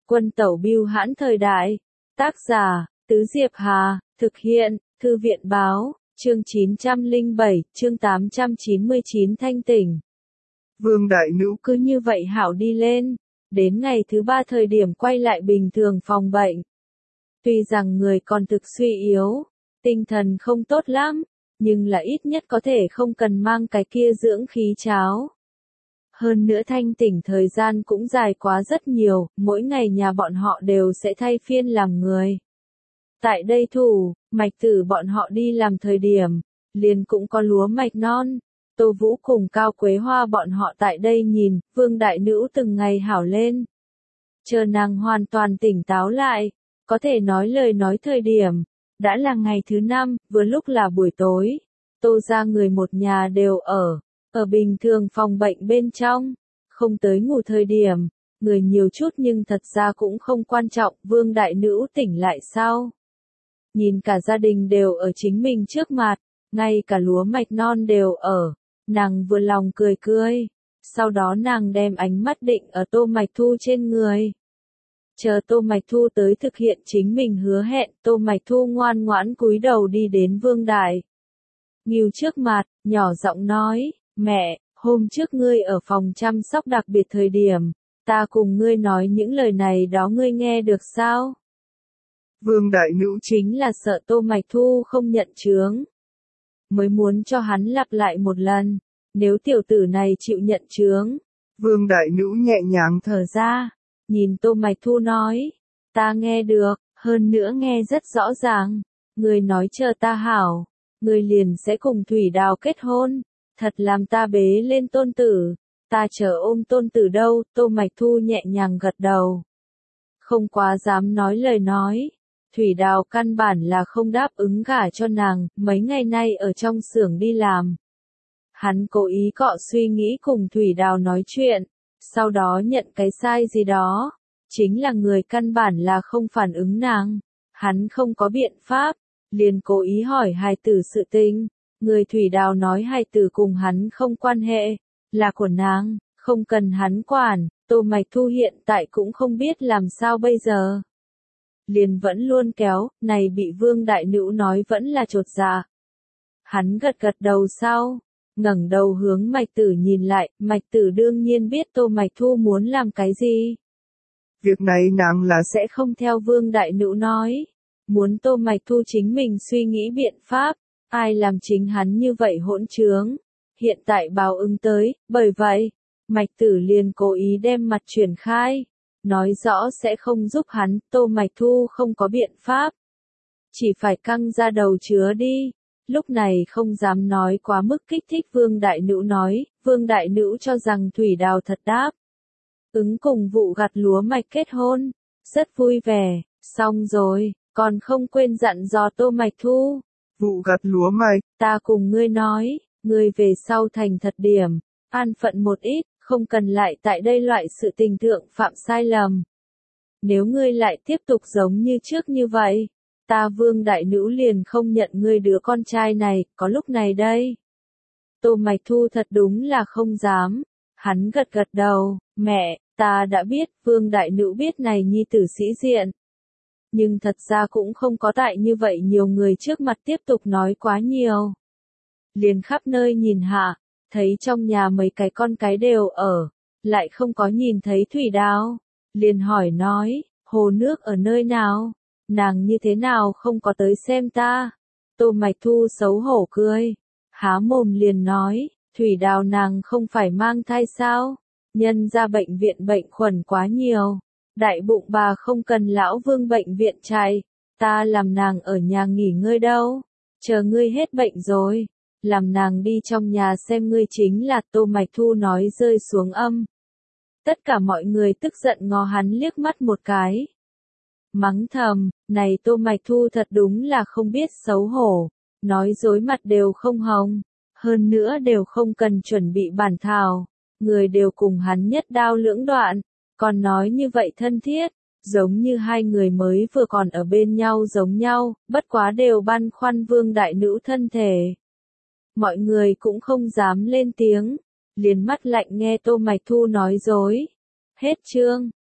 Quân tẩu bưu hãn thời đại. Tác giả, Tứ Diệp Hà, thực hiện, Thư viện báo, chương 907, chương 899 thanh tỉnh. Vương Đại Nữ Cứ như vậy hảo đi lên, đến ngày thứ 3 thời điểm quay lại bình thường phòng bệnh. Tuy rằng người còn thực suy yếu, tinh thần không tốt lắm, nhưng là ít nhất có thể không cần mang cái kia dưỡng khí cháo. Hơn nữa thanh tỉnh thời gian cũng dài quá rất nhiều, mỗi ngày nhà bọn họ đều sẽ thay phiên làm người. Tại đây thủ, Mạch Tử bọn họ đi làm thời điểm, liền cũng có lúa mạch non. Tô Vũ cùng Cao Quế Hoa bọn họ tại đây nhìn, Vương Đại Nữ từng ngày hảo lên. Chờ nàng hoàn toàn tỉnh táo lại, có thể nói lời nói thời điểm, đã là ngày thứ 5, vừa lúc là buổi tối. Tô ra người một nhà đều ở bình thường phòng bệnh bên trong, không tới ngủ thời điểm, người nhiều chút nhưng thật ra cũng không quan trọng, Vương Đại Nữ tỉnh lại sau. Nhìn cả gia đình đều ở chính mình trước mặt, ngay cả lúa mạch non đều ở, nàng vừa lòng cười cười, sau đó nàng đem ánh mắt định ở Tô Mạch Thu trên người. Chờ Tô Mạch Thu tới thực hiện chính mình hứa hẹn, Tô Mạch Thu ngoan ngoãn cúi đầu đi đến Vương Đại Ngưu trước mặt, nhỏ giọng nói, mẹ, hôm trước ngươi ở phòng chăm sóc đặc biệt thời điểm, ta cùng ngươi nói những lời này đó ngươi nghe được sao? Vương Đại Nữ chính là sợ Tô Mạch Thu không nhận chướng, mới muốn cho hắn lặp lại một lần, nếu tiểu tử này chịu nhận chướng. Vương Đại Nữ nhẹ nhàng thở ra, nhìn Tô Mạch Thu nói, ta nghe được, hơn nữa nghe rất rõ ràng, ngươi nói chờ ta hảo, ngươi liền sẽ cùng Thủy Đào kết hôn, thật làm ta bế lên tôn tử, ta chờ ôm tôn tử đâu, Tô Mạch Thu nhẹ nhàng gật đầu. Không quá dám nói lời nói, Thủy Đào căn bản là không đáp ứng gả cho nàng, mấy ngày nay ở trong xưởng đi làm. Hắn cố ý cọ suy nghĩ cùng Thủy Đào nói chuyện, sau đó nhận cái sai gì đó, chính là người căn bản là không phản ứng nàng, hắn không có biện pháp, liền cố ý hỏi hài tử sự tình, người Thủy Đào nói hài tử cùng hắn không quan hệ, là của nàng, không cần hắn quản, Tô Mạch Thu hiện tại cũng không biết làm sao bây giờ. Liền vẫn luôn kéo, này bị Vương Đại Nữ nói vẫn là chột dạ. Hắn gật gật đầu sau, ngẩng đầu hướng Mạch Tử nhìn lại, Mạch Tử đương nhiên biết Tô Mạch Thu muốn làm cái gì. Việc này nàng là sẽ không theo Vương Đại Nữ nói, muốn Tô Mạch Thu chính mình suy nghĩ biện pháp, ai làm chính hắn như vậy hỗn trướng, hiện tại báo ứng tới, bởi vậy, Mạch Tử liền cố ý đem mặt chuyển khai, nói rõ sẽ không giúp hắn, Tô Mạch Thu không có biện pháp, chỉ phải căng ra đầu chứa đi. Lúc này không dám nói quá mức kích thích Vương Đại Nữ nói, Vương Đại Nữ cho rằng Thủy Đào thật đáp ứng cùng vụ gặt lúa mạch kết hôn, rất vui vẻ, xong rồi, còn không quên dặn dò Tô Mạch Thu. Vụ gặt lúa mạch, ta cùng ngươi nói, ngươi về sau thành thật điểm, an phận một ít, không cần lại tại đây loại sự tình thượng phạm sai lầm. Nếu ngươi lại tiếp tục giống như trước như vậy, ta Vương Đại Nữ liền không nhận ngươi đứa con trai này, có lúc này đây. Tô Mạch Thu thật đúng là không dám, hắn gật gật đầu, mẹ, ta đã biết, Vương Đại Nữ biết này nhi tử sĩ diện. Nhưng thật ra cũng không có tại như vậy nhiều người trước mặt tiếp tục nói quá nhiều. Liền khắp nơi nhìn hạ, thấy trong nhà mấy cái con cái đều ở, lại không có nhìn thấy Thủy Đào. Liền hỏi nói, hồ nước ở nơi nào? Nàng như thế nào không có tới xem ta? Tô Mạch Thu xấu hổ cười, há mồm liền nói, Thủy Đào nàng không phải mang thai sao? Nhân ra bệnh viện bệnh khuẩn quá nhiều, đại bụng bà không cần lão Vương bệnh viện chạy, ta làm nàng ở nhà nghỉ ngơi đâu, chờ ngươi hết bệnh rồi, làm nàng đi trong nhà xem ngươi chính là Tô Mạch Thu nói rơi xuống âm. Tất cả mọi người tức giận ngó hắn liếc mắt một cái. Mắng thầm, này Tô Mạch Thu thật đúng là không biết xấu hổ, nói dối mặt đều không hồng, hơn nữa đều không cần chuẩn bị bản thảo, người đều cùng hắn nhất đao lưỡng đoạn, còn nói như vậy thân thiết, giống như hai người mới vừa còn ở bên nhau giống nhau, bất quá đều băn khoăn Vương Đại Nữ thân thể. Mọi người cũng không dám lên tiếng, liền mắt lạnh nghe Tô Mạch Thu nói dối. Hết chương.